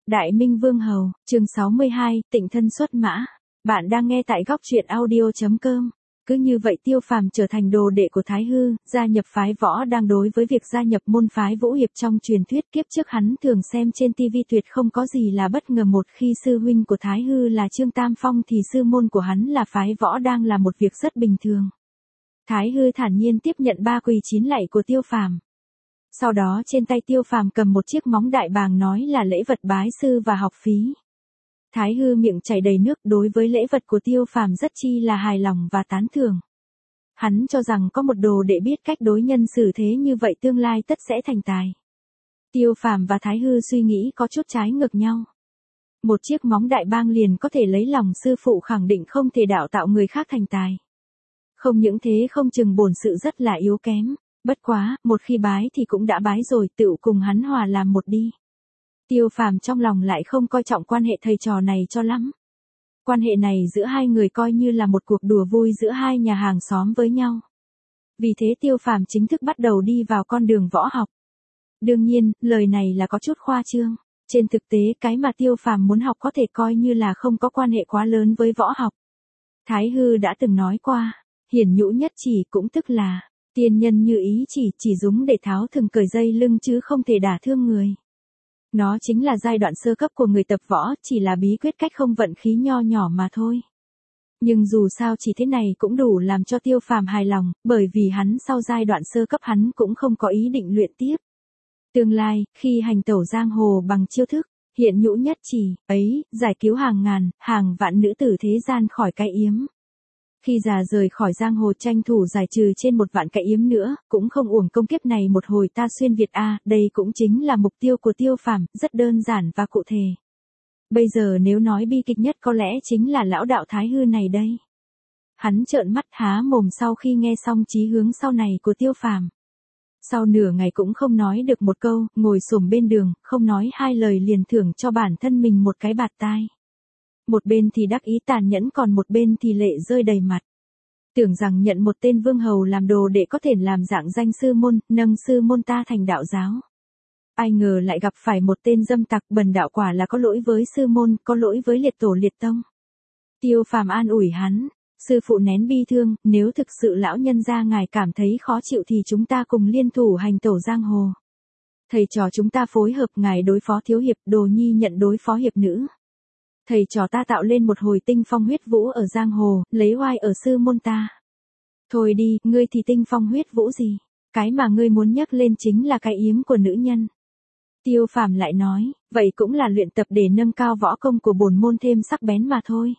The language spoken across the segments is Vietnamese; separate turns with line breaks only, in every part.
Đại Minh Vương Hầu, chương 62, Tịnh thân xuất mã. Bạn đang nghe tại góc truyện audio.com. Cứ như vậy Tiêu Phàm trở thành đồ đệ của Thái Hư, gia nhập phái võ đang đối với việc gia nhập môn phái vũ hiệp trong truyền thuyết kiếp trước hắn thường xem trên TV tuyệt không có gì là bất ngờ một khi sư huynh của Thái Hư là Trương Tam Phong thì sư môn của hắn là phái võ đang là một việc rất bình thường. Thái Hư thản nhiên tiếp nhận 3 quỳ 9 lạy của Tiêu Phàm. Sau đó trên tay Tiêu Phàm cầm một chiếc móng đại bàng nói là lễ vật bái sư và học phí. Thái Hư miệng chảy đầy nước đối với lễ vật của Tiêu Phàm rất chi là hài lòng và tán thưởng. Hắn cho rằng có một đồ đệ biết cách đối nhân xử thế như vậy tương lai tất sẽ thành tài. Tiêu Phàm và Thái Hư suy nghĩ có chút trái ngược nhau. Một chiếc móng đại bàng liền có thể lấy lòng sư phụ khẳng định không thể đạo tạo người khác thành tài. Không những thế không chừng bổn sự rất là yếu kém. Bất quá, một khi bái thì cũng đã bái rồi, tựu cùng hắn hòa làm một đi. Tiêu Phàm trong lòng lại không coi trọng quan hệ thầy trò này cho lắm. Quan hệ này giữa hai người coi như là một cuộc đùa vui giữa hai nhà hàng xóm với nhau. Vì thế Tiêu Phàm chính thức bắt đầu đi vào con đường võ học. Đương nhiên, lời này là có chút khoa trương. Trên thực tế cái mà Tiêu Phàm muốn học có thể coi như là không có quan hệ quá lớn với võ học. Thái Hư đã từng nói qua, hiển nhũ nhất chỉ cũng tức là tiên nhân như ý chỉ dùng để tháo thừng cởi dây lưng chứ không thể đả thương người. Nó chính là giai đoạn sơ cấp của người tập võ, chỉ là bí quyết cách không vận khí nho nhỏ mà thôi. Nhưng dù sao chỉ thế này cũng đủ làm cho Tiêu Phàm hài lòng, bởi vì hắn sau giai đoạn sơ cấp hắn cũng không có ý định luyện tiếp. Tương lai, khi hành tẩu giang hồ bằng chiêu thức, hiện nhũ nhất chỉ, ấy, giải cứu hàng ngàn, hàng vạn nữ tử thế gian khỏi cái yếm. Khi già rời khỏi giang hồ tranh thủ giải trừ trên 1 vạn cái yếm nữa, cũng không uổng công kiếp này một hồi ta xuyên Việt a, đây cũng chính là mục tiêu của Tiêu Phàm, rất đơn giản và cụ thể. Bây giờ nếu nói bi kịch nhất có lẽ chính là lão đạo Thái Hư này đây. Hắn trợn mắt há mồm sau khi nghe xong chí hướng sau này của Tiêu Phàm. Sau nửa ngày cũng không nói được một câu, ngồi xổm bên đường, không nói hai lời liền thưởng cho bản thân mình một cái bạt tai. Một bên thì đắc ý tàn nhẫn còn một bên thì lệ rơi đầy mặt. Tưởng rằng nhận một tên vương hầu làm đồ để có thể làm dạng danh sư môn, nâng sư môn ta thành đạo giáo. Ai ngờ lại gặp phải một tên dâm tặc bần đạo, quả là có lỗi với sư môn, có lỗi với liệt tổ liệt tông. Tiêu Phàm an ủi hắn, sư phụ nén bi thương, nếu thực sự lão nhân gia ngài cảm thấy khó chịu thì chúng ta cùng liên thủ hành tẩu giang hồ. Thầy trò chúng ta phối hợp, ngài đối phó thiếu hiệp, đồ nhi nhận đối phó hiệp nữ. Thầy trò ta tạo lên một hồi tinh phong huyết vũ ở giang hồ, lấy oai ở sư môn ta. Thôi đi, ngươi thì tinh phong huyết vũ gì? Cái mà ngươi muốn nhắc lên chính là cái yếm của nữ nhân. Tiêu Phàm lại nói, vậy cũng là luyện tập để nâng cao võ công của bổn môn thêm sắc bén mà thôi.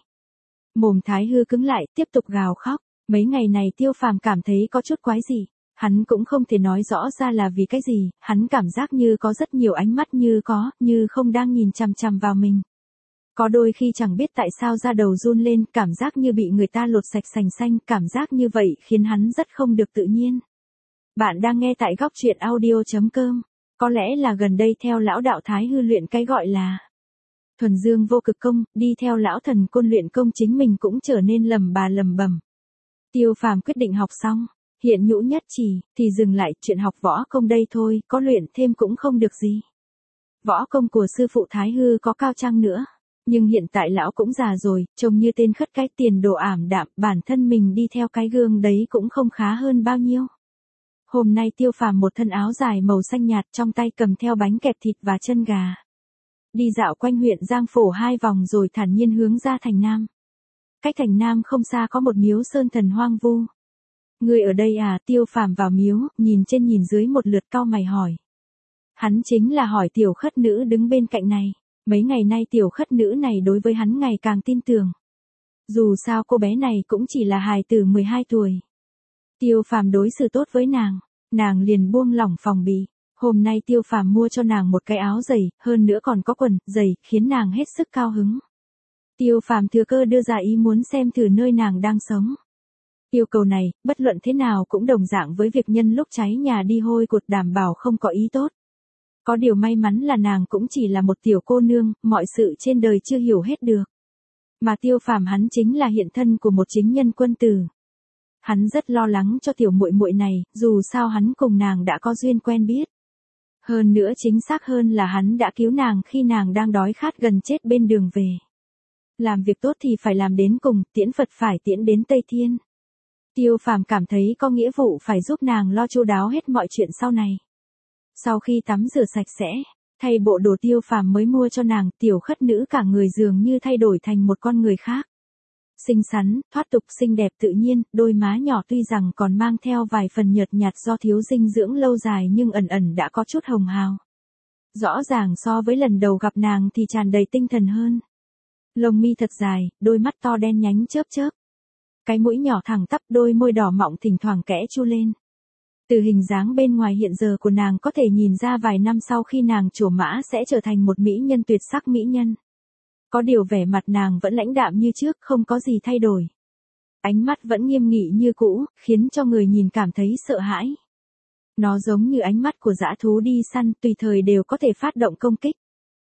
Mồm Thái Hư cứng lại, tiếp tục gào khóc. Mấy ngày này Tiêu Phàm cảm thấy có chút quái gì. Hắn cũng không thể nói rõ ra là vì cái gì, hắn cảm giác như có rất nhiều ánh mắt như không đang nhìn chằm chằm vào mình. Có đôi khi chẳng biết tại sao da đầu run lên, cảm giác như bị người ta lột sạch sành xanh, cảm giác như vậy khiến hắn rất không được tự nhiên. Bạn đang nghe tại góc truyện audio.com. Có lẽ là gần đây theo lão đạo Thái Hư luyện cái gọi là thuần dương vô cực công, đi theo lão thần côn luyện công chính mình cũng trở nên lầm bầm. Tiêu Phàm quyết định học xong, hiện nhũ nhất chỉ, thì dừng lại, chuyện học võ công đây thôi, có luyện thêm cũng không được gì. Võ công của sư phụ Thái Hư có cao chăng nữa. Nhưng hiện tại lão cũng già rồi, trông như tên khất cái, tiền đồ ảm đạm, bản thân mình đi theo cái gương đấy cũng không khá hơn bao nhiêu. Hôm nay Tiêu Phàm một thân áo dài màu xanh nhạt, trong tay cầm theo bánh kẹp thịt và chân gà. Đi dạo quanh huyện Giang Phổ 2 vòng rồi thản nhiên hướng ra thành Nam. Cách thành Nam không xa có một miếu sơn thần hoang vu. Người ở đây à? Tiêu Phàm vào miếu, nhìn trên nhìn dưới một lượt cau mày hỏi. Hắn chính là hỏi tiểu khất nữ đứng bên cạnh này. Mấy ngày nay tiểu khất nữ này đối với hắn ngày càng tin tưởng. Dù sao cô bé này cũng chỉ là hài tử 12 tuổi. Tiêu Phàm đối xử tốt với nàng liền buông lỏng phòng bị. Hôm nay Tiêu Phàm mua cho nàng một cái áo giày, hơn nữa còn có quần, giày, khiến nàng hết sức cao hứng. Tiêu Phàm thừa cơ đưa ra ý muốn xem thử nơi nàng đang sống. Yêu cầu này, bất luận thế nào cũng đồng dạng với việc nhân lúc cháy nhà đi hôi cột, đảm bảo không có ý tốt. Có điều may mắn là nàng cũng chỉ là một tiểu cô nương, mọi sự trên đời chưa hiểu hết được. Mà Tiêu Phàm hắn chính là hiện thân của một chính nhân quân tử. Hắn rất lo lắng cho tiểu muội muội này, dù sao hắn cùng nàng đã có duyên quen biết. Hơn nữa chính xác hơn là hắn đã cứu nàng khi nàng đang đói khát gần chết bên đường về. Làm việc tốt thì phải làm đến cùng, tiễn Phật phải tiễn đến Tây Thiên. Tiêu Phàm cảm thấy có nghĩa vụ phải giúp nàng lo chu đáo hết mọi chuyện sau này. Sau khi tắm rửa sạch sẽ, thay bộ đồ Tiêu Phàm mới mua cho nàng, tiểu khất nữ cả người dường như thay đổi thành một con người khác. Xinh xắn, thoát tục, xinh đẹp tự nhiên, đôi má nhỏ tuy rằng còn mang theo vài phần nhợt nhạt do thiếu dinh dưỡng lâu dài nhưng ẩn ẩn đã có chút hồng hào. Rõ ràng so với lần đầu gặp nàng thì tràn đầy tinh thần hơn. Lông mi thật dài, đôi mắt to đen nhánh chớp chớp. Cái mũi nhỏ thẳng tắp, đôi môi đỏ mọng thỉnh thoảng kẽ chu lên. Từ hình dáng bên ngoài hiện giờ của nàng có thể nhìn ra vài năm sau khi nàng trổ mã sẽ trở thành một mỹ nhân tuyệt sắc mỹ nhân. Có điều vẻ mặt nàng vẫn lãnh đạm như trước, không có gì thay đổi. Ánh mắt vẫn nghiêm nghị như cũ, khiến cho người nhìn cảm thấy sợ hãi. Nó giống như ánh mắt của dã thú đi săn, tùy thời đều có thể phát động công kích.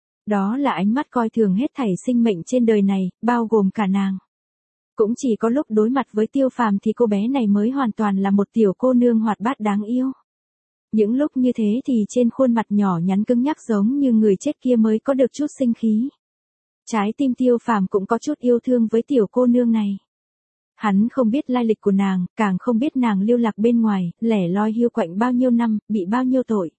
Đó là ánh mắt coi thường hết thảy sinh mệnh trên đời này, bao gồm cả nàng. Cũng chỉ có lúc đối mặt với Tiêu Phàm thì cô bé này mới hoàn toàn là một tiểu cô nương hoạt bát đáng yêu. Những lúc như thế thì trên khuôn mặt nhỏ nhắn cứng nhắc giống như người chết kia mới có được chút sinh khí. Trái tim Tiêu Phàm cũng có chút yêu thương với tiểu cô nương này. Hắn không biết lai lịch của nàng, càng không biết nàng lưu lạc bên ngoài, lẻ loi hiu quạnh bao nhiêu năm, bị bao nhiêu tội.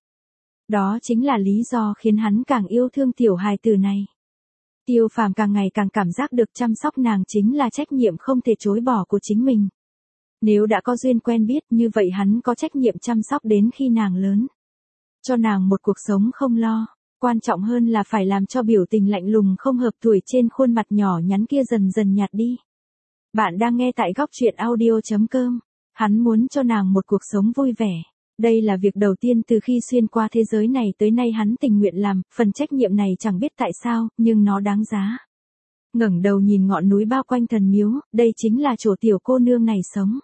Đó chính là lý do khiến hắn càng yêu thương tiểu hài tử này. Tiêu Phàm càng ngày càng cảm giác được chăm sóc nàng chính là trách nhiệm không thể chối bỏ của chính mình. Nếu đã có duyên quen biết như vậy hắn có trách nhiệm chăm sóc đến khi nàng lớn. Cho nàng một cuộc sống không lo. Quan trọng hơn là phải làm cho biểu tình lạnh lùng không hợp tuổi trên khuôn mặt nhỏ nhắn kia dần dần nhạt đi. Bạn đang nghe tại góc truyện audio.com. Hắn muốn cho nàng một cuộc sống vui vẻ. Đây là việc đầu tiên từ khi xuyên qua thế giới này tới nay hắn tình nguyện làm, phần trách nhiệm này chẳng biết tại sao, nhưng nó đáng giá. Ngẩng đầu nhìn ngọn núi bao quanh thần miếu, đây chính là chỗ tiểu cô nương này sống.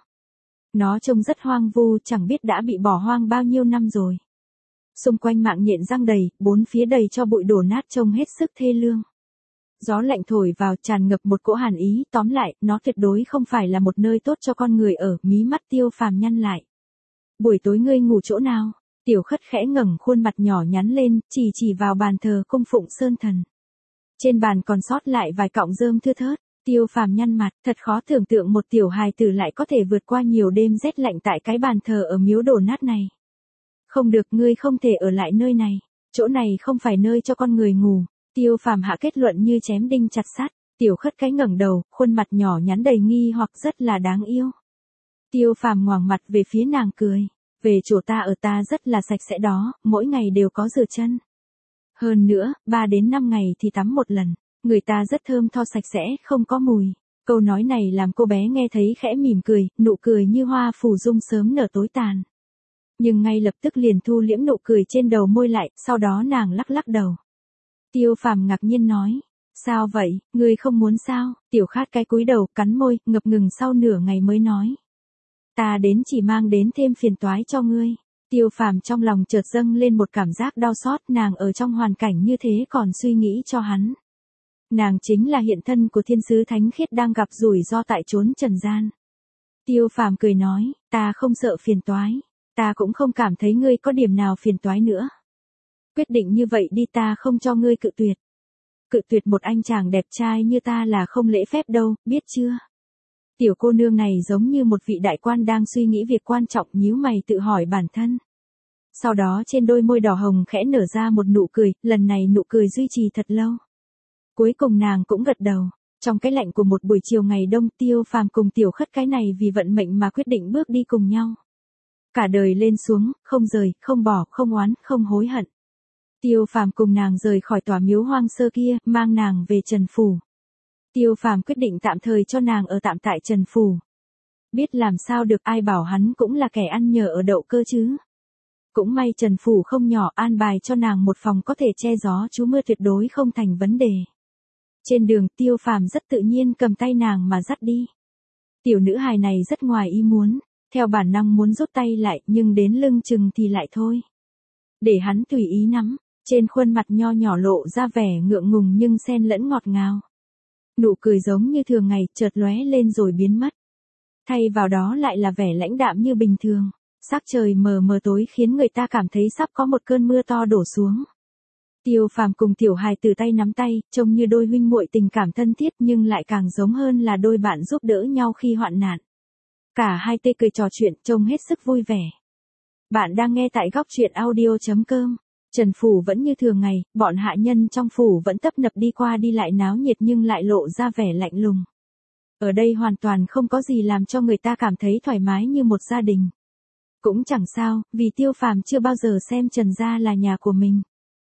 Nó trông rất hoang vu, chẳng biết đã bị bỏ hoang bao nhiêu năm rồi. Xung quanh mạng nhện răng đầy, bốn phía đầy cho bụi đổ nát trông hết sức thê lương. Gió lạnh thổi vào tràn ngập một cỗ hàn ý, tóm lại, nó tuyệt đối không phải là một nơi tốt cho con người ở, mí mắt Tiêu Phàm nhăn lại. Buổi tối ngươi ngủ chỗ nào? Tiểu khất khẽ ngẩng khuôn mặt nhỏ nhắn lên, chỉ vào bàn thờ cung phụng sơn thần. Trên bàn còn sót lại vài cọng rơm thưa thớt, Tiêu Phàm nhăn mặt, thật khó tưởng tượng một tiểu hài tử lại có thể vượt qua nhiều đêm rét lạnh tại cái bàn thờ ở miếu đổ nát này. Không được, ngươi không thể ở lại nơi này, chỗ này không phải nơi cho con người ngủ. Tiêu Phàm hạ kết luận như chém đinh chặt sắt. Tiểu khất cái ngẩng đầu, khuôn mặt nhỏ nhắn đầy nghi hoặc rất là đáng yêu. Tiêu Phàm ngoảnh mặt về phía nàng cười. Về chỗ ta ở ta rất là sạch sẽ đó, mỗi ngày đều có rửa chân. Hơn nữa, 3 đến 5 ngày thì tắm một lần. Người ta rất thơm tho sạch sẽ, không có mùi. Câu nói này làm cô bé nghe thấy khẽ mỉm cười, nụ cười như hoa phủ dung sớm nở tối tàn. Nhưng ngay lập tức liền thu liễm nụ cười trên đầu môi lại, sau đó nàng lắc lắc đầu. Tiêu Phàm ngạc nhiên nói, sao vậy, ngươi không muốn sao? Tiểu khát cái cúi đầu, cắn môi, ngập ngừng sau nửa ngày mới nói. Ta đến chỉ mang đến thêm phiền toái cho ngươi. Tiêu Phàm trong lòng chợt dâng lên một cảm giác đau xót, nàng ở trong hoàn cảnh như thế còn suy nghĩ cho hắn. Nàng chính là hiện thân của thiên sứ thánh khiết đang gặp rủi ro tại chốn trần gian. Tiêu Phàm cười nói, ta không sợ phiền toái. Ta cũng không cảm thấy ngươi có điểm nào phiền toái nữa. Quyết định như vậy đi, ta không cho ngươi cự tuyệt. Cự tuyệt một anh chàng đẹp trai như ta là không lễ phép đâu, biết chưa? Tiểu cô nương này giống như một vị đại quan đang suy nghĩ việc quan trọng, nhíu mày tự hỏi bản thân. Sau đó trên đôi môi đỏ hồng khẽ nở ra một nụ cười, lần này nụ cười duy trì thật lâu. Cuối cùng nàng cũng gật đầu. Trong cái lạnh của một buổi chiều ngày đông, Tiêu Phàm cùng tiểu khất cái này vì vận mệnh mà quyết định bước đi cùng nhau. Cả đời lên xuống, không rời, không bỏ, không oán, không hối hận. Tiêu Phàm cùng nàng rời khỏi tòa miếu hoang sơ kia, mang nàng về Trần Phủ. Tiêu Phàm quyết định tạm thời cho nàng ở tạm tại Trần Phủ. Biết làm sao được, ai bảo hắn cũng là kẻ ăn nhờ ở đậu cơ chứ. Cũng may Trần Phủ không nhỏ, an bài cho nàng một phòng có thể che gió trú mưa tuyệt đối không thành vấn đề. Trên đường, Tiêu Phàm rất tự nhiên cầm tay nàng mà dắt đi. Tiểu nữ hài này rất ngoài ý muốn, theo bản năng muốn rút tay lại, nhưng đến lưng chừng thì lại thôi. Để hắn tùy ý nắm, trên khuôn mặt nho nhỏ lộ ra vẻ ngượng ngùng nhưng xen lẫn ngọt ngào. Nụ cười giống như thường ngày, chợt lóe lên rồi biến mất. Thay vào đó lại là vẻ lãnh đạm như bình thường. Sắc trời mờ mờ tối khiến người ta cảm thấy sắp có một cơn mưa to đổ xuống. Tiêu Phàm cùng tiểu hài từ tay nắm tay, trông như đôi huynh muội tình cảm thân thiết nhưng lại càng giống hơn là đôi bạn giúp đỡ nhau khi hoạn nạn. Cả hai tê cười trò chuyện trông hết sức vui vẻ. Bạn đang nghe tại góc truyện audio.com. Trần phủ vẫn như thường ngày, bọn hạ nhân trong phủ vẫn tấp nập đi qua đi lại náo nhiệt nhưng lại lộ ra vẻ lạnh lùng. Ở đây hoàn toàn không có gì làm cho người ta cảm thấy thoải mái như một gia đình. Cũng chẳng sao, vì Tiêu Phàm chưa bao giờ xem Trần gia là nhà của mình.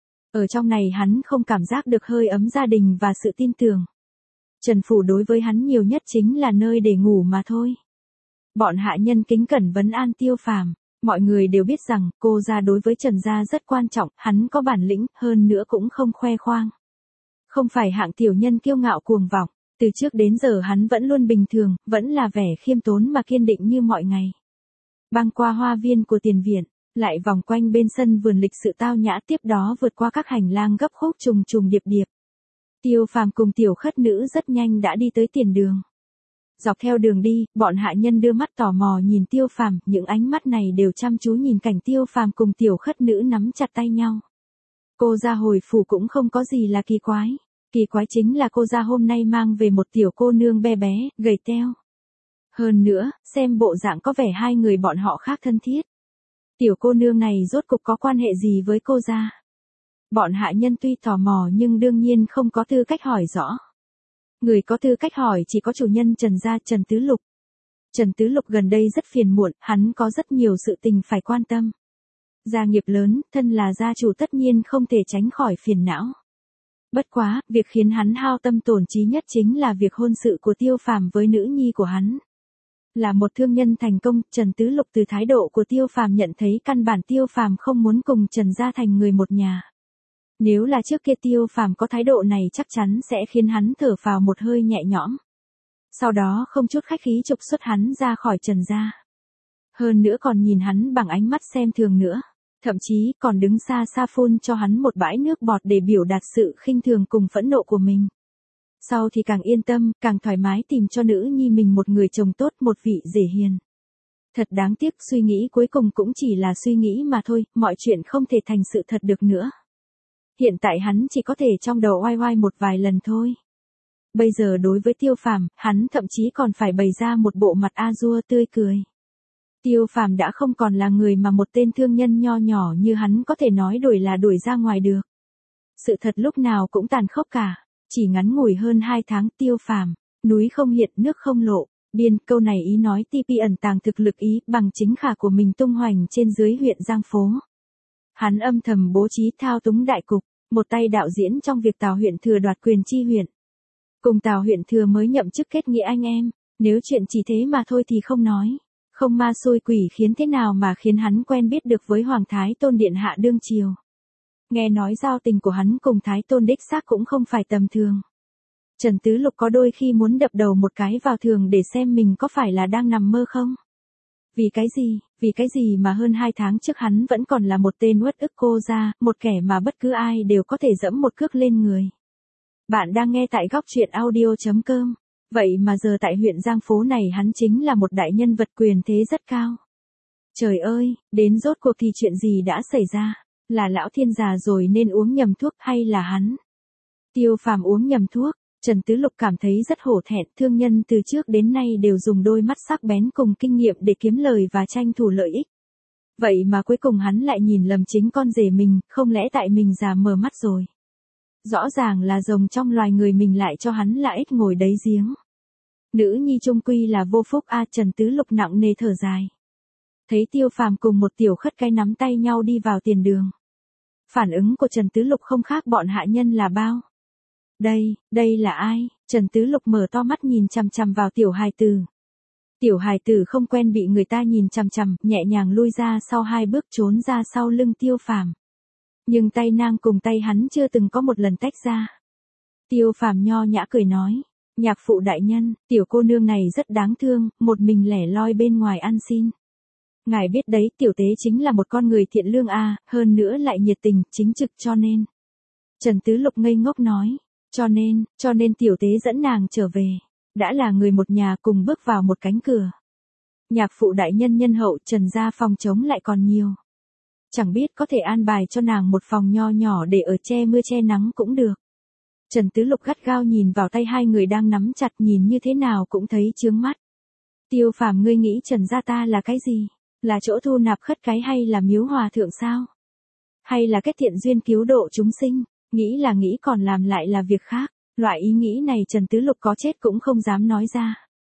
Ở trong này hắn không cảm giác được hơi ấm gia đình và sự tin tưởng. Trần phủ đối với hắn nhiều nhất chính là nơi để ngủ mà thôi. Bọn hạ nhân kính cẩn vấn an Tiêu Phàm. Mọi người đều biết rằng cô gia đối với Trần gia rất quan trọng, hắn có bản lĩnh, hơn nữa cũng không khoe khoang. Không phải hạng tiểu nhân kiêu ngạo cuồng vọng, từ trước đến giờ hắn vẫn luôn bình thường, vẫn là vẻ khiêm tốn mà kiên định như mọi ngày. Băng qua hoa viên của tiền viện, lại vòng quanh bên sân vườn lịch sự tao nhã, tiếp đó vượt qua các hành lang gấp khúc trùng trùng điệp điệp. Tiêu Phàm cùng tiểu khất nữ rất nhanh đã đi tới tiền đường. Dọc theo đường đi, bọn hạ nhân đưa mắt tò mò nhìn Tiêu Phàm, những ánh mắt này đều chăm chú nhìn cảnh Tiêu Phàm cùng tiểu khất nữ nắm chặt tay nhau. Cô gia hồi phủ cũng không có gì là kỳ quái. Kỳ quái chính là cô gia hôm nay mang về một tiểu cô nương bé bé, gầy teo. Hơn nữa, xem bộ dạng có vẻ hai người bọn họ khác thân thiết. Tiểu cô nương này rốt cục có quan hệ gì với cô gia? Bọn hạ nhân tuy tò mò nhưng đương nhiên không có tư cách hỏi rõ. Người có tư cách hỏi chỉ có chủ nhân Trần gia, Trần Tứ Lục. Trần Tứ Lục gần đây rất phiền muộn, hắn có rất nhiều sự tình phải quan tâm. Gia nghiệp lớn, thân là gia chủ tất nhiên không thể tránh khỏi phiền não. Bất quá, việc khiến hắn hao tâm tổn trí nhất chính là việc hôn sự của Tiêu Phàm với nữ nhi của hắn. Là một thương nhân thành công, Trần Tứ Lục từ thái độ của Tiêu Phàm nhận thấy căn bản Tiêu Phàm không muốn cùng Trần gia thành người một nhà. Nếu là trước kia Tiêu Phàm có thái độ này chắc chắn sẽ khiến hắn thở phào một hơi nhẹ nhõm. Sau đó không chút khách khí trục xuất hắn ra khỏi Trần gia. Hơn nữa còn nhìn hắn bằng ánh mắt xem thường nữa. Thậm chí còn đứng xa xa phun cho hắn một bãi nước bọt để biểu đạt sự khinh thường cùng phẫn nộ của mình. Sau thì càng yên tâm, càng thoải mái tìm cho nữ nhi mình một người chồng tốt, một vị rể hiền. Thật đáng tiếc, suy nghĩ cuối cùng cũng chỉ là suy nghĩ mà thôi, mọi chuyện không thể thành sự thật được nữa. Hiện tại hắn chỉ có thể trong đầu oai oai một vài lần thôi. Bây giờ đối với Tiêu Phàm, hắn thậm chí còn phải bày ra một bộ mặt a-dua tươi cười. Tiêu Phàm đã không còn là người mà một tên thương nhân nho nhỏ như hắn có thể nói đuổi là đuổi ra ngoài được. Sự thật lúc nào cũng tàn khốc cả. Chỉ ngắn ngủi hơn 2 tháng Tiêu Phàm, núi không hiện nước không lộ, biên câu này ý nói TP ẩn tàng thực lực ý bằng chính khả của mình tung hoành trên dưới huyện Giang Phố. Hắn âm thầm bố trí thao túng đại cục, một tay đạo diễn trong việc Tào huyện thừa đoạt quyền chi huyện. Cùng Tào huyện thừa mới nhậm chức kết nghĩa anh em, nếu chuyện chỉ thế mà thôi thì không nói. Không ma xôi quỷ khiến thế nào mà khiến hắn quen biết được với Hoàng Thái Tôn điện hạ đương triều. Nghe nói giao tình của hắn cùng Thái Tôn đích xác cũng không phải tầm thường. Trần Tứ Lục có đôi khi muốn đập đầu một cái vào tường để xem mình có phải là đang nằm mơ không? Vì cái gì mà hơn 2 tháng trước hắn vẫn còn là một tên uất ức cô gia, một kẻ mà bất cứ ai đều có thể dẫm một cước lên người. Bạn đang nghe tại góc truyện audio.com. Vậy mà giờ tại huyện Giang Phố này hắn chính là một đại nhân vật quyền thế rất cao. Trời ơi, đến rốt cuộc thì chuyện gì đã xảy ra? Là lão thiên già rồi nên uống nhầm thuốc hay là hắn? Tiêu Phàm uống nhầm thuốc, Trần Tứ Lục cảm thấy rất hổ thẹn, thương nhân từ trước đến nay đều dùng đôi mắt sắc bén cùng kinh nghiệm để kiếm lời và tranh thủ lợi ích. Vậy mà cuối cùng hắn lại nhìn lầm chính con rể mình, không lẽ tại mình già mờ mắt rồi? Rõ ràng là rồng trong loài người mình lại cho hắn là ếch ngồi đáy giếng. Nữ nhi trung quy là vô phúc a. Trần Tứ Lục nặng nề thở dài. Thấy Tiêu Phàm cùng một tiểu khất cái nắm tay nhau đi vào tiền đường. Phản ứng của Trần Tứ Lục không khác bọn hạ nhân là bao. Đây là ai? Trần Tứ Lục mở to mắt nhìn chằm chằm vào tiểu hài tử. Tiểu hài tử không quen bị người ta nhìn chằm chằm, nhẹ nhàng lui ra sau 2 bước trốn ra sau lưng Tiêu Phàm. Nhưng tay nang cùng tay hắn chưa từng có một lần tách ra. Tiêu Phàm nho nhã cười nói, nhạc phụ đại nhân, tiểu cô nương này rất đáng thương, một mình lẻ loi bên ngoài ăn xin. Ngài biết đấy, tiểu tế chính là một con người thiện lương a, hơn nữa lại nhiệt tình, chính trực cho nên. Trần Tứ Lục ngây ngốc nói, cho nên tiểu tế dẫn nàng trở về, đã là người một nhà cùng bước vào một cánh cửa. Nhạc phụ đại nhân nhân hậu, Trần gia phòng trống lại còn nhiều. Chẳng biết có thể an bài cho nàng một phòng nho nhỏ để ở che mưa che nắng cũng được. Trần Tứ Lục gắt gao nhìn vào tay hai người đang nắm chặt, nhìn như thế nào cũng thấy chướng mắt. Tiêu Phàm, ngươi nghĩ Trần gia ta là cái gì? Là chỗ thu nạp khất cái hay là miếu hòa thượng sao? Hay là kết thiện duyên cứu độ chúng sinh? Nghĩ là nghĩ, còn làm lại là việc khác. Loại ý nghĩ này Trần Tứ Lục có chết cũng không dám nói ra.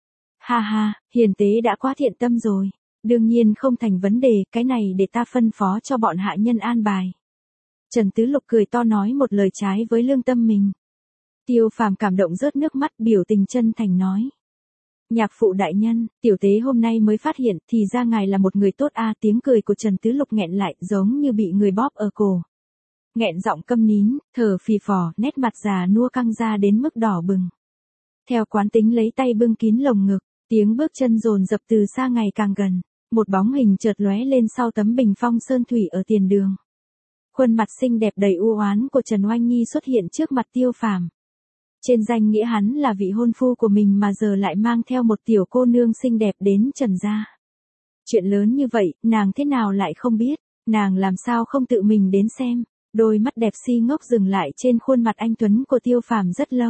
Ha ha, hiền tế đã quá thiện tâm rồi. Đương nhiên không thành vấn đề, cái này để ta phân phó cho bọn hạ nhân an bài. Trần Tứ Lục cười to nói một lời trái với lương tâm mình. Tiêu Phàm cảm động rớt nước mắt, biểu tình chân thành nói. Nhạc phụ đại nhân, tiểu tế hôm nay mới phát hiện, thì ra ngài là một người tốt a. Tiếng cười của Trần Tứ Lục nghẹn lại, giống như bị người bóp ở cổ. Nghẹn giọng câm nín, thở phì phò, nét mặt già nua căng ra đến mức đỏ bừng. Theo quán tính lấy tay bưng kín lồng ngực, tiếng bước chân dồn dập từ xa ngày càng gần. Một bóng hình chợt lóe lên sau tấm bình phong sơn thủy ở tiền đường. Khuôn mặt xinh đẹp đầy u oán của Trần Oanh Nhi xuất hiện trước mặt Tiêu Phàm. Trên danh nghĩa hắn là vị hôn phu của mình mà giờ lại mang theo một tiểu cô nương xinh đẹp đến Trần gia. Chuyện lớn như vậy, nàng thế nào lại không biết, nàng làm sao không tự mình đến xem. Đôi mắt đẹp si ngốc dừng lại trên khuôn mặt anh tuấn của Tiêu Phàm rất lâu.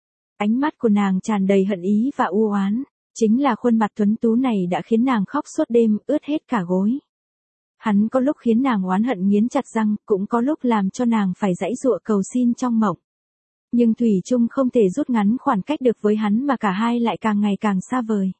Ánh mắt của nàng tràn đầy hận ý và u oán, chính là khuôn mặt tuấn tú này đã khiến nàng khóc suốt đêm, ướt hết cả gối. Hắn có lúc khiến nàng oán hận nghiến chặt răng, cũng có lúc làm cho nàng phải giãy giụa cầu xin trong mộng. Nhưng thủy chung không thể rút ngắn khoảng cách được với hắn, mà cả hai lại càng ngày càng xa vời.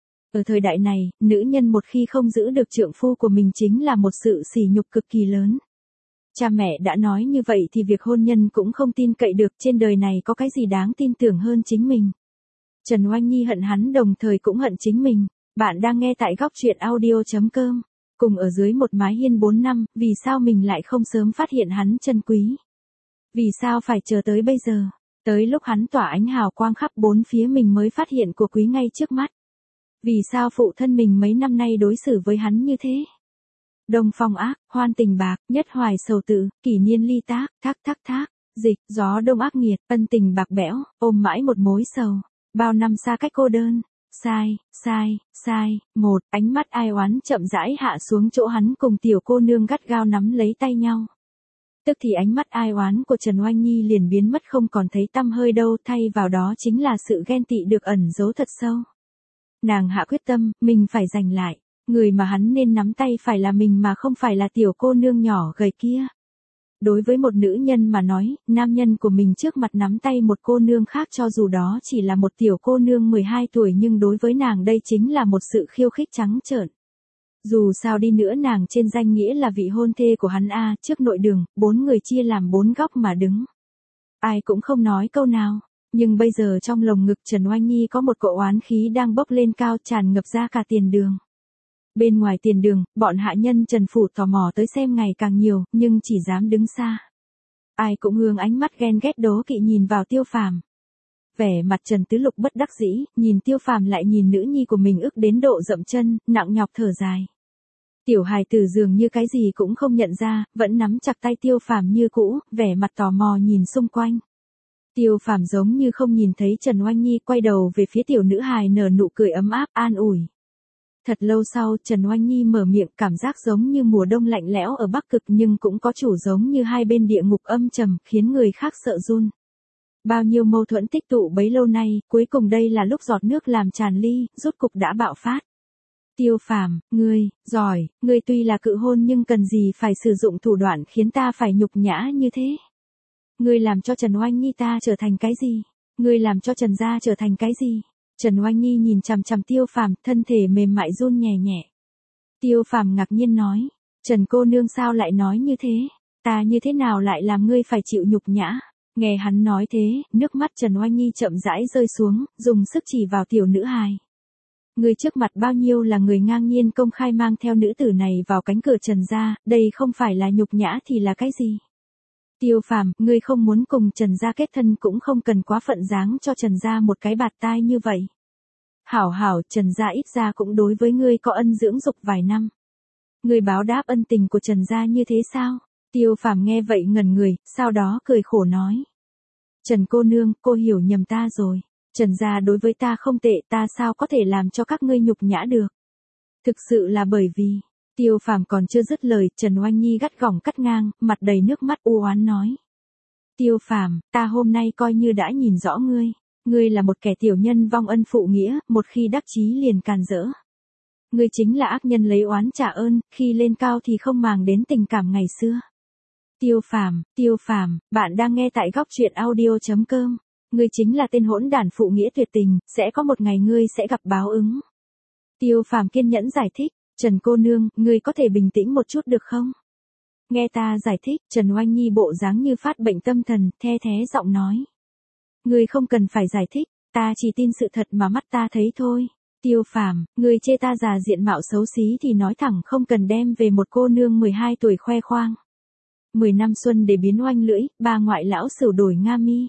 Ở thời đại này, nữ nhân một khi không giữ được trượng phu của mình chính là một sự sỉ nhục cực kỳ lớn. Cha mẹ đã nói như vậy thì việc hôn nhân cũng không tin cậy được, trên đời này có cái gì đáng tin tưởng hơn chính mình. Trần Oanh Nhi hận hắn đồng thời cũng hận chính mình. Bạn đang nghe tại góc truyện audio.com. Cùng ở dưới một mái hiên 4 năm, vì sao mình lại không sớm phát hiện hắn chân quý? Vì sao phải chờ tới bây giờ? Tới lúc hắn tỏa ánh hào quang khắp bốn phía mình mới phát hiện của quý ngay trước mắt. Vì sao phụ thân mình mấy năm nay đối xử với hắn như thế? Đông phong ác, hoan tình bạc, nhất hoài sầu tự, kỷ niên ly tác, thác, dịch, gió đông ác nghiệt, ân tình bạc bẽo, ôm mãi một mối sầu. Bao năm xa cách cô đơn. Sai. Một, ánh mắt ai oán chậm rãi hạ xuống chỗ hắn cùng tiểu cô nương gắt gao nắm lấy tay nhau. Tức thì ánh mắt ai oán của Trần Oanh Nhi liền biến mất không còn thấy tăm hơi đâu, thay vào đó chính là sự ghen tị được ẩn giấu thật sâu. Nàng hạ quyết tâm, mình phải giành lại. Người mà hắn nên nắm tay phải là mình mà không phải là tiểu cô nương nhỏ gầy kia. Đối với một nữ nhân mà nói, nam nhân của mình trước mặt nắm tay một cô nương khác cho dù đó chỉ là một tiểu cô nương 12 tuổi, nhưng đối với nàng đây chính là một sự khiêu khích trắng trợn. Dù sao đi nữa nàng trên danh nghĩa là vị hôn thê của hắn a, trước nội đường, 4 người chia làm 4 góc mà đứng. Ai cũng không nói câu nào, nhưng bây giờ trong lồng ngực Trần Oanh Nhi có một cỗ oán khí đang bốc lên cao tràn ngập ra cả tiền đường. Bên ngoài tiền đường, bọn hạ nhân Trần phủ tò mò tới xem ngày càng nhiều, nhưng chỉ dám đứng xa. Ai cũng hướng ánh mắt ghen ghét đố kỵ nhìn vào Tiêu Phàm. Vẻ mặt Trần Tứ Lục bất đắc dĩ, nhìn Tiêu Phàm lại nhìn nữ nhi của mình ức đến độ dậm chân, nặng nhọc thở dài. Tiểu hài tử dường như cái gì cũng không nhận ra, vẫn nắm chặt tay Tiêu Phàm như cũ, vẻ mặt tò mò nhìn xung quanh. Tiêu Phàm giống như không nhìn thấy Trần Oanh Nhi, quay đầu về phía tiểu nữ hài nở nụ cười ấm áp an ủi. Thật lâu sau, Trần Oanh Nhi mở miệng, cảm giác giống như mùa đông lạnh lẽo ở Bắc Cực, nhưng cũng có chủ giống như hai bên địa ngục âm trầm, khiến người khác sợ run. Bao nhiêu mâu thuẫn tích tụ bấy lâu nay, cuối cùng đây là lúc giọt nước làm tràn ly, rốt cục đã bạo phát. Tiêu Phàm, ngươi, giỏi, ngươi tuy là cự hôn nhưng cần gì phải sử dụng thủ đoạn khiến ta phải nhục nhã như thế? Ngươi làm cho Trần Oanh Nhi ta trở thành cái gì? Ngươi làm cho Trần gia trở thành cái gì? Trần Oanh Nhi nhìn chằm chằm Tiêu Phàm, thân thể mềm mại run nhẹ nhẹ. Tiêu Phàm ngạc nhiên nói, Trần cô nương sao lại nói như thế? Ta như thế nào lại làm ngươi phải chịu nhục nhã? Nghe hắn nói thế, nước mắt Trần Oanh Nhi chậm rãi rơi xuống, dùng sức chỉ vào tiểu nữ hài. Ngươi trước mặt bao nhiêu là người ngang nhiên công khai mang theo nữ tử này vào cánh cửa Trần gia, đây không phải là nhục nhã thì là cái gì? Tiêu Phàm, ngươi không muốn cùng Trần gia kết thân cũng không cần quá phận dáng cho Trần gia một cái bạt tai như vậy. Hảo, Trần gia ít ra cũng đối với ngươi có ân dưỡng dục vài năm. Ngươi báo đáp ân tình của Trần gia như thế sao? Tiêu Phàm nghe vậy ngẩn người, sau đó cười khổ nói. Trần cô nương, cô hiểu nhầm ta rồi. Trần gia đối với ta không tệ, ta sao có thể làm cho các ngươi nhục nhã được? Thực sự là bởi vì, Tiêu Phàm còn chưa dứt lời, Trần Oanh Nhi gắt gỏng cắt ngang, mặt đầy nước mắt u oán nói. Tiêu Phàm, ta hôm nay coi như đã nhìn rõ ngươi. Ngươi là một kẻ tiểu nhân vong ân phụ nghĩa, một khi đắc chí liền càn rỡ. Ngươi chính là ác nhân lấy oán trả ơn, khi lên cao thì không màng đến tình cảm ngày xưa. Tiêu Phàm, bạn đang nghe tại góc truyện audio.com. Ngươi chính là tên hỗn đản phụ nghĩa tuyệt tình, sẽ có một ngày ngươi sẽ gặp báo ứng. Tiêu Phàm kiên nhẫn giải thích, Trần cô nương, ngươi có thể bình tĩnh một chút được không? Nghe ta giải thích, Trần Oanh Nhi bộ dáng như phát bệnh tâm thần, the thé giọng nói. Ngươi không cần phải giải thích, ta chỉ tin sự thật mà mắt ta thấy thôi. Tiêu Phàm, ngươi chê ta già diện mạo xấu xí thì nói thẳng không cần đem về một cô nương 12 tuổi khoe khoang. 10 năm xuân để biến oanh lưỡi, ba ngoại lão sửu đổi nga mi.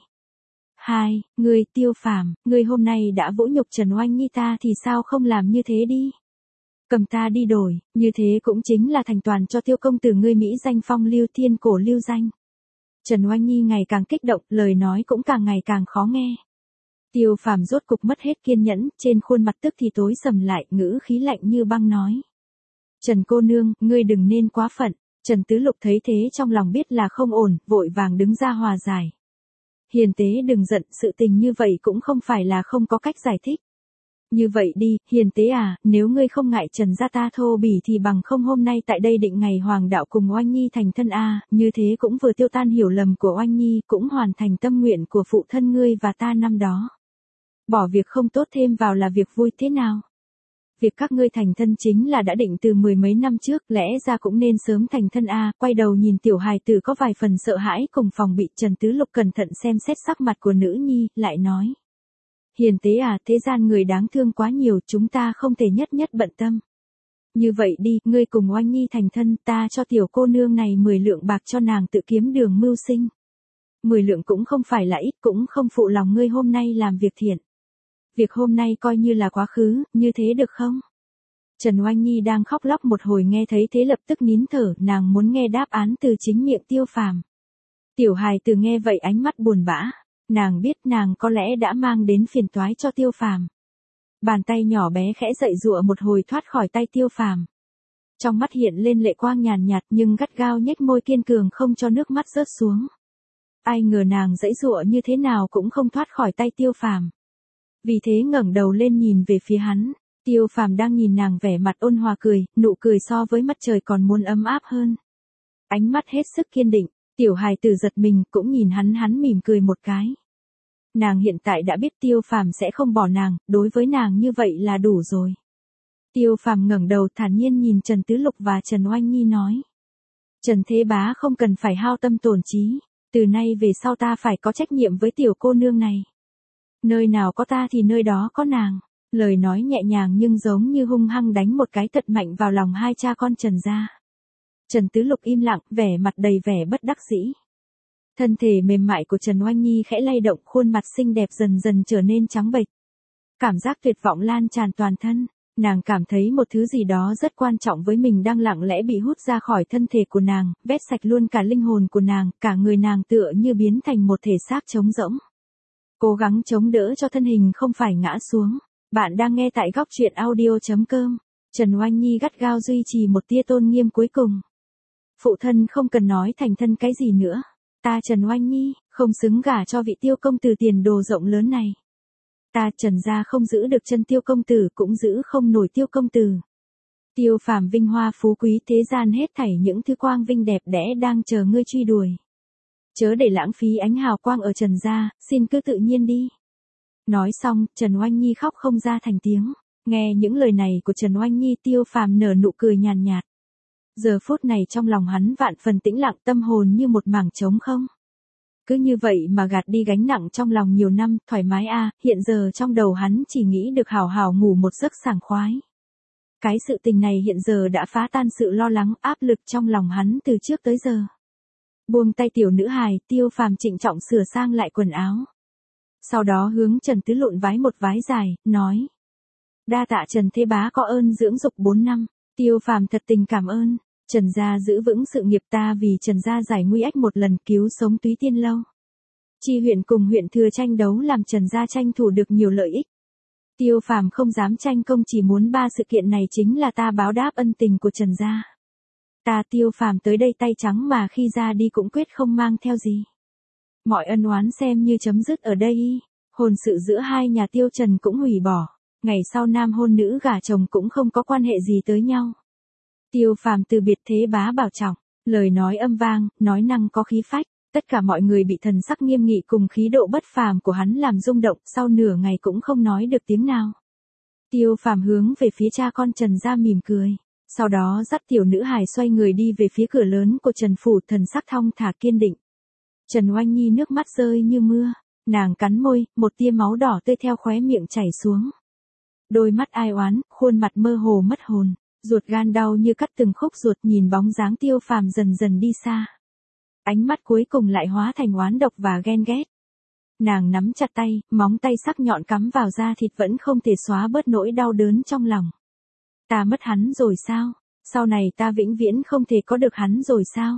Ngươi Tiêu Phàm, ngươi hôm nay đã vỗ nhục Trần Oanh Nhi ta thì sao không làm như thế đi? Cầm ta đi đổi, như thế cũng chính là thành toàn cho Tiêu công tử ngươi mỹ danh phong lưu thiên cổ lưu danh. Trần Oanh Nhi ngày càng kích động, lời nói cũng càng ngày càng khó nghe. Tiêu Phàm rốt cục mất hết kiên nhẫn, trên khuôn mặt tức thì tối sầm lại, ngữ khí lạnh như băng nói. Trần cô nương, ngươi đừng nên quá phận. Trần Tứ Lục thấy thế trong lòng biết là không ổn, vội vàng đứng ra hòa giải. Hiền tế đừng giận, sự tình như vậy cũng không phải là không có cách giải thích. Như vậy đi, hiền tế à, nếu ngươi không ngại Trần gia ta thô bỉ thì bằng không hôm nay tại đây định ngày hoàng đạo cùng Oanh Nhi thành thân a, như thế cũng vừa tiêu tan hiểu lầm của Oanh Nhi, cũng hoàn thành tâm nguyện của phụ thân ngươi và ta năm đó. Bỏ việc không tốt thêm vào là việc vui thế nào? Việc các ngươi thành thân chính là đã định từ 10 mấy năm trước, lẽ ra cũng nên sớm thành thân a. Quay đầu nhìn tiểu hài tử có vài phần sợ hãi cùng phòng bị, Trần Tứ Lục cẩn thận xem xét sắc mặt của nữ nhi, lại nói. Hiền tế à, thế gian người đáng thương quá nhiều, chúng ta không thể nhất nhất bận tâm. Như vậy đi, ngươi cùng Oanh Nhi thành thân, ta cho tiểu cô nương này 10 lượng bạc cho nàng tự kiếm đường mưu sinh. 10 lượng cũng không phải là ít, cũng không phụ lòng ngươi hôm nay làm việc thiện. Việc hôm nay coi như là quá khứ, như thế được không? Trần Oanh Nhi đang khóc lóc một hồi, nghe thấy thế lập tức nín thở, nàng muốn nghe đáp án từ chính miệng Tiêu Phàm. Tiểu hài tử nghe vậy ánh mắt buồn bã, nàng biết nàng có lẽ đã mang đến phiền toái cho Tiêu Phàm. Bàn tay nhỏ bé khẽ dậy dụa một hồi thoát khỏi tay Tiêu Phàm. Trong mắt hiện lên lệ quang nhàn nhạt nhưng gắt gao nhếch môi kiên cường không cho nước mắt rớt xuống. Ai ngờ nàng dãy dụa như thế nào cũng không thoát khỏi tay Tiêu Phàm. Vì thế ngẩng đầu lên nhìn về phía hắn, Tiêu Phàm đang nhìn nàng vẻ mặt ôn hòa cười, nụ cười so với mặt trời còn muốn ấm áp hơn. Ánh mắt hết sức kiên định, tiểu hài tử giật mình cũng nhìn hắn mỉm cười một cái. Nàng hiện tại đã biết Tiêu Phàm sẽ không bỏ nàng, đối với nàng như vậy là đủ rồi. Tiêu Phàm ngẩng đầu thản nhiên nhìn Trần Tứ Lục và Trần Oanh Nhi nói. Trần Thế Bá không cần phải hao tâm tổn trí, từ nay về sau ta phải có trách nhiệm với tiểu cô nương này. Nơi nào có ta thì nơi đó có nàng. Lời nói nhẹ nhàng nhưng giống như hung hăng đánh một cái thật mạnh vào lòng hai cha con Trần gia. Trần Tứ Lục im lặng, vẻ mặt đầy vẻ bất đắc dĩ. Thân thể mềm mại của Trần Oanh Nhi khẽ lay động, khuôn mặt xinh đẹp dần dần trở nên trắng bệch. Cảm giác tuyệt vọng lan tràn toàn thân, nàng cảm thấy một thứ gì đó rất quan trọng với mình đang lặng lẽ bị hút ra khỏi thân thể của nàng, vét sạch luôn cả linh hồn của nàng, cả người nàng tựa như biến thành một thể xác trống rỗng. Cố gắng chống đỡ cho thân hình không phải ngã xuống. Bạn đang nghe tại góc truyện audio.com. Trần Oanh Nhi gắt gao duy trì một tia tôn nghiêm cuối cùng. Phụ thân không cần nói thành thân cái gì nữa. Ta Trần Oanh Nhi, không xứng gả cho vị Tiêu công tử tiền đồ rộng lớn này. Ta Trần gia không giữ được chân Tiêu công tử, cũng giữ không nổi Tiêu công tử. Tiêu Phàm vinh hoa phú quý thế gian hết thảy những thứ quang vinh đẹp đẽ đang chờ ngươi truy đuổi. Chớ để lãng phí ánh hào quang ở Trần gia, xin cứ tự nhiên đi. Nói xong, Trần Oanh Nhi khóc không ra thành tiếng. Nghe những lời này của Trần Oanh Nhi, Tiêu Phàm nở nụ cười nhàn nhạt. Giờ phút này trong lòng hắn vạn phần tĩnh lặng, tâm hồn như một mảng trống không. Cứ như vậy mà gạt đi gánh nặng trong lòng nhiều năm, thoải mái a, hiện giờ trong đầu hắn chỉ nghĩ được hào hào ngủ một giấc sảng khoái. Cái sự tình này hiện giờ đã phá tan sự lo lắng, áp lực trong lòng hắn từ trước tới giờ. Buông tay tiểu nữ hài, Tiêu Phàm trịnh trọng sửa sang lại quần áo. Sau đó hướng Trần Tứ Lụn vái một vái dài, nói. Đa tạ Trần Thế Bá có ơn dưỡng dục 4 năm, Tiêu Phàm thật tình cảm ơn. Trần gia giữ vững sự nghiệp ta vì Trần gia giải nguy ách một lần, cứu sống Túy Tiên Lâu. Chi huyện cùng huyện thừa tranh đấu làm Trần gia tranh thủ được nhiều lợi ích. Tiêu Phàm không dám tranh công, chỉ muốn 3 sự kiện này chính là ta báo đáp ân tình của Trần gia. Ta Tiêu Phàm tới đây tay trắng mà khi ra đi cũng quyết không mang theo gì. Mọi ân oán xem như chấm dứt ở đây. Hôn sự giữa hai nhà Tiêu Trần cũng hủy bỏ. Ngày sau nam hôn nữ gả chồng cũng không có quan hệ gì tới nhau. Tiêu Phàm từ biệt thế bá bảo trọng, lời nói âm vang, nói năng có khí phách. Tất cả mọi người bị thần sắc nghiêm nghị cùng khí độ bất phàm của hắn làm rung động, sau nửa ngày cũng không nói được tiếng nào. Tiêu Phàm hướng về phía cha con Trần gia mỉm cười, sau đó dắt tiểu nữ hài xoay người đi về phía cửa lớn của Trần phủ, thần sắc thong thả kiên định. Trần Oanh Nhi nước mắt rơi như mưa, nàng cắn môi, một tia máu đỏ tươi theo khóe miệng chảy xuống. Đôi mắt ai oán, khuôn mặt mơ hồ mất hồn, ruột gan đau như cắt từng khúc ruột, nhìn bóng dáng Tiêu Phàm dần dần đi xa. Ánh mắt cuối cùng lại hóa thành oán độc và ghen ghét. Nàng nắm chặt tay, móng tay sắc nhọn cắm vào da thịt vẫn không thể xóa bớt nỗi đau đớn trong lòng. Ta mất hắn rồi sao? Sau này ta vĩnh viễn không thể có được hắn rồi sao?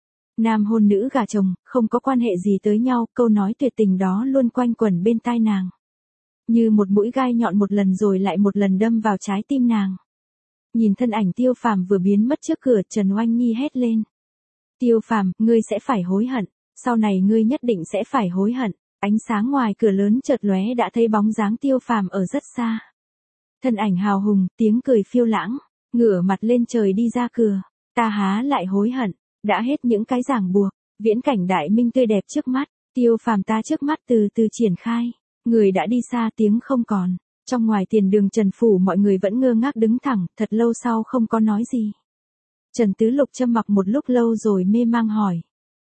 Nam hôn nữ gả chồng, không có quan hệ gì tới nhau, câu nói tuyệt tình đó luôn quanh quẩn bên tai nàng. Như một mũi gai nhọn một lần rồi lại một lần đâm vào trái tim nàng. Nhìn thân ảnh Tiêu Phàm vừa biến mất trước cửa, Trần Oanh Nhi hét lên. Tiêu Phàm, ngươi sẽ phải hối hận, sau này ngươi nhất định sẽ phải hối hận. Ánh sáng ngoài cửa lớn chợt lóe đã thấy bóng dáng Tiêu Phàm ở rất xa. Thân ảnh hào hùng, tiếng cười phiêu lãng, ngửa mặt lên trời đi ra cửa. Ta há lại hối hận, đã hết những cái ràng buộc, viễn cảnh đại minh tươi đẹp trước mắt, Tiêu Phàm ta trước mắt từ từ triển khai. Người đã đi xa, tiếng không còn. Trong ngoài tiền đường Trần phủ mọi người vẫn ngơ ngác đứng thẳng, thật lâu sau không có nói gì. Trần Tứ Lục trầm mặc một lúc lâu rồi mê mang hỏi.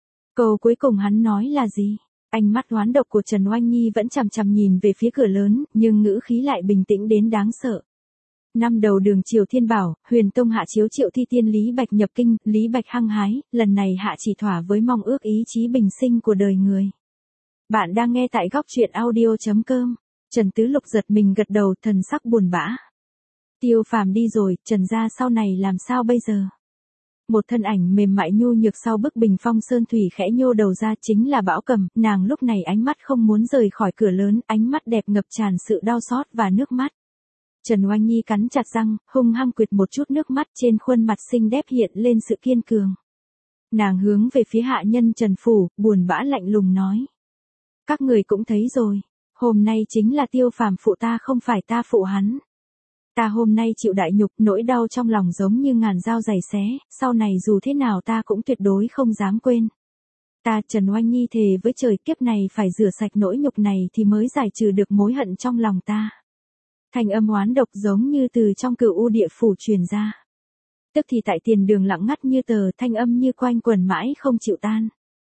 Câu cuối cùng hắn nói là gì? Ánh mắt oán độc của Trần Oanh Nhi vẫn chằm chằm nhìn về phía cửa lớn, nhưng ngữ khí lại bình tĩnh đến đáng sợ. Năm đầu đường Triều Thiên Bảo, Huyền Tông hạ chiếu Triệu Thi Tiên Lý Bạch nhập kinh, Lý Bạch hăng hái, lần này hạ chỉ thỏa với mong ước ý chí bình sinh của đời người. Bạn đang nghe tại góc truyện audio.com. Trần Tứ Lục giật mình gật đầu, thần sắc buồn bã. Tiêu Phàm đi rồi, Trần gia sau này làm sao bây giờ? Một thân ảnh mềm mại nhu nhược sau bức bình phong sơn thủy khẽ nhô đầu ra, chính là Bão Cầm. Nàng lúc này ánh mắt không muốn rời khỏi cửa lớn, ánh mắt đẹp ngập tràn sự đau xót và nước mắt. Trần Oanh Nhi cắn chặt răng, hung hăng quệt một chút nước mắt, trên khuôn mặt xinh đẹp hiện lên sự kiên cường. Nàng hướng về phía hạ nhân Trần phủ, buồn bã lạnh lùng nói. Các người cũng thấy rồi, hôm nay chính là Tiêu Phàm phụ ta, không phải ta phụ hắn. Ta hôm nay chịu đại nhục, nỗi đau trong lòng giống như ngàn dao giày xé, sau này dù thế nào ta cũng tuyệt đối không dám quên. Ta Trần Oanh Nhi thề với trời, kiếp này phải rửa sạch nỗi nhục này thì mới giải trừ được mối hận trong lòng ta. Thanh âm oán độc giống như từ trong Cửu U địa phủ truyền ra. Tức thì tại tiền đường lặng ngắt như tờ, thanh âm như quanh quẩn mãi không chịu tan.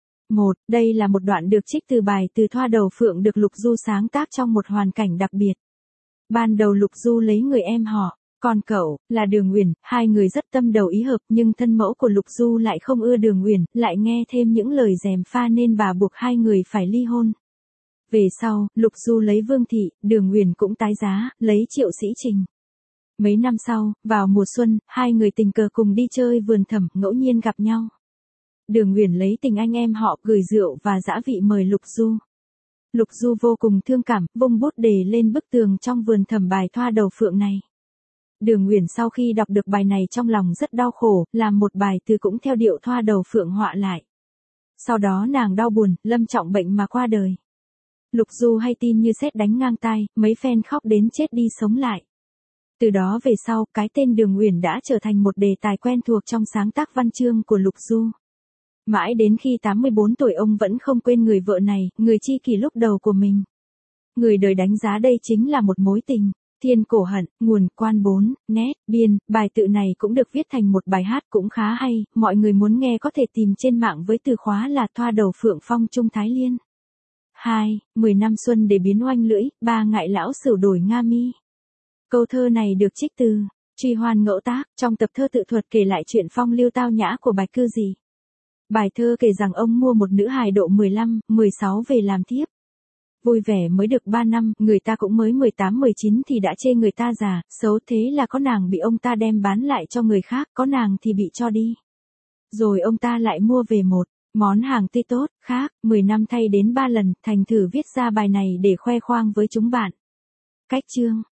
Đây là một đoạn được trích từ bài Từ Thoa Đầu Phượng được Lục Du sáng tác trong một hoàn cảnh đặc biệt. Ban đầu Lục Du lấy người em họ, còn cậu, là Đường Uyển, hai người rất tâm đầu ý hợp, nhưng thân mẫu của Lục Du lại không ưa Đường Uyển, lại nghe thêm những lời gièm pha nên bà buộc hai người phải ly hôn. Về sau, Lục Du lấy Vương Thị, Đường Uyển cũng tái giá, lấy Triệu Sĩ Trình. Mấy năm sau, vào mùa xuân, hai người tình cờ cùng đi chơi vườn thẩm, ngẫu nhiên gặp nhau. Đường Uyển lấy tình anh em họ, gửi rượu và dã vị mời Lục Du. Lục Du vô cùng thương cảm, vung bút đề lên bức tường trong vườn thẩm bài Thoa Đầu Phượng này. Đường Uyển sau khi đọc được bài này trong lòng rất đau khổ, làm một bài từ cũng theo điệu Thoa Đầu Phượng họa lại. Sau đó nàng đau buồn, lâm trọng bệnh mà qua đời. Lục Du hay tin như sét đánh ngang tai, mấy phen khóc đến chết đi sống lại. Từ đó về sau, cái tên Đường Uyển đã trở thành một đề tài quen thuộc trong sáng tác văn chương của Lục Du. Mãi đến khi 84 tuổi ông vẫn không quên người vợ này, người tri kỷ lúc đầu của mình. Người đời đánh giá đây chính là một mối tình. Thiên cổ hận, nguồn, quan 4, nét, biên, bài tự này cũng được viết thành một bài hát cũng khá hay, mọi người muốn nghe có thể tìm trên mạng với từ khóa là Thoa Đầu Phượng Phong Trung Thái Liên. 2. 10 năm xuân để biến oanh lưỡi, 3 ngại lão sửu đổi nga mi. Câu thơ này được trích từ Truy Hoan Ngẫu Tác, trong tập thơ tự thuật kể lại chuyện phong lưu tao nhã của Bạch Cư Dì. Bài thơ kể rằng ông mua một nữ hài độ 15, 16 về làm thiếp. Vui vẻ mới được 3 năm, người ta cũng mới 18, 19 thì đã chê người ta già, xấu, thế là có nàng bị ông ta đem bán lại cho người khác, có nàng thì bị cho đi. Rồi ông ta lại mua về một món hàng tươi tốt, khác, 10 năm thay đến 3 lần, thành thử viết ra bài này để khoe khoang với chúng bạn. Cách chương,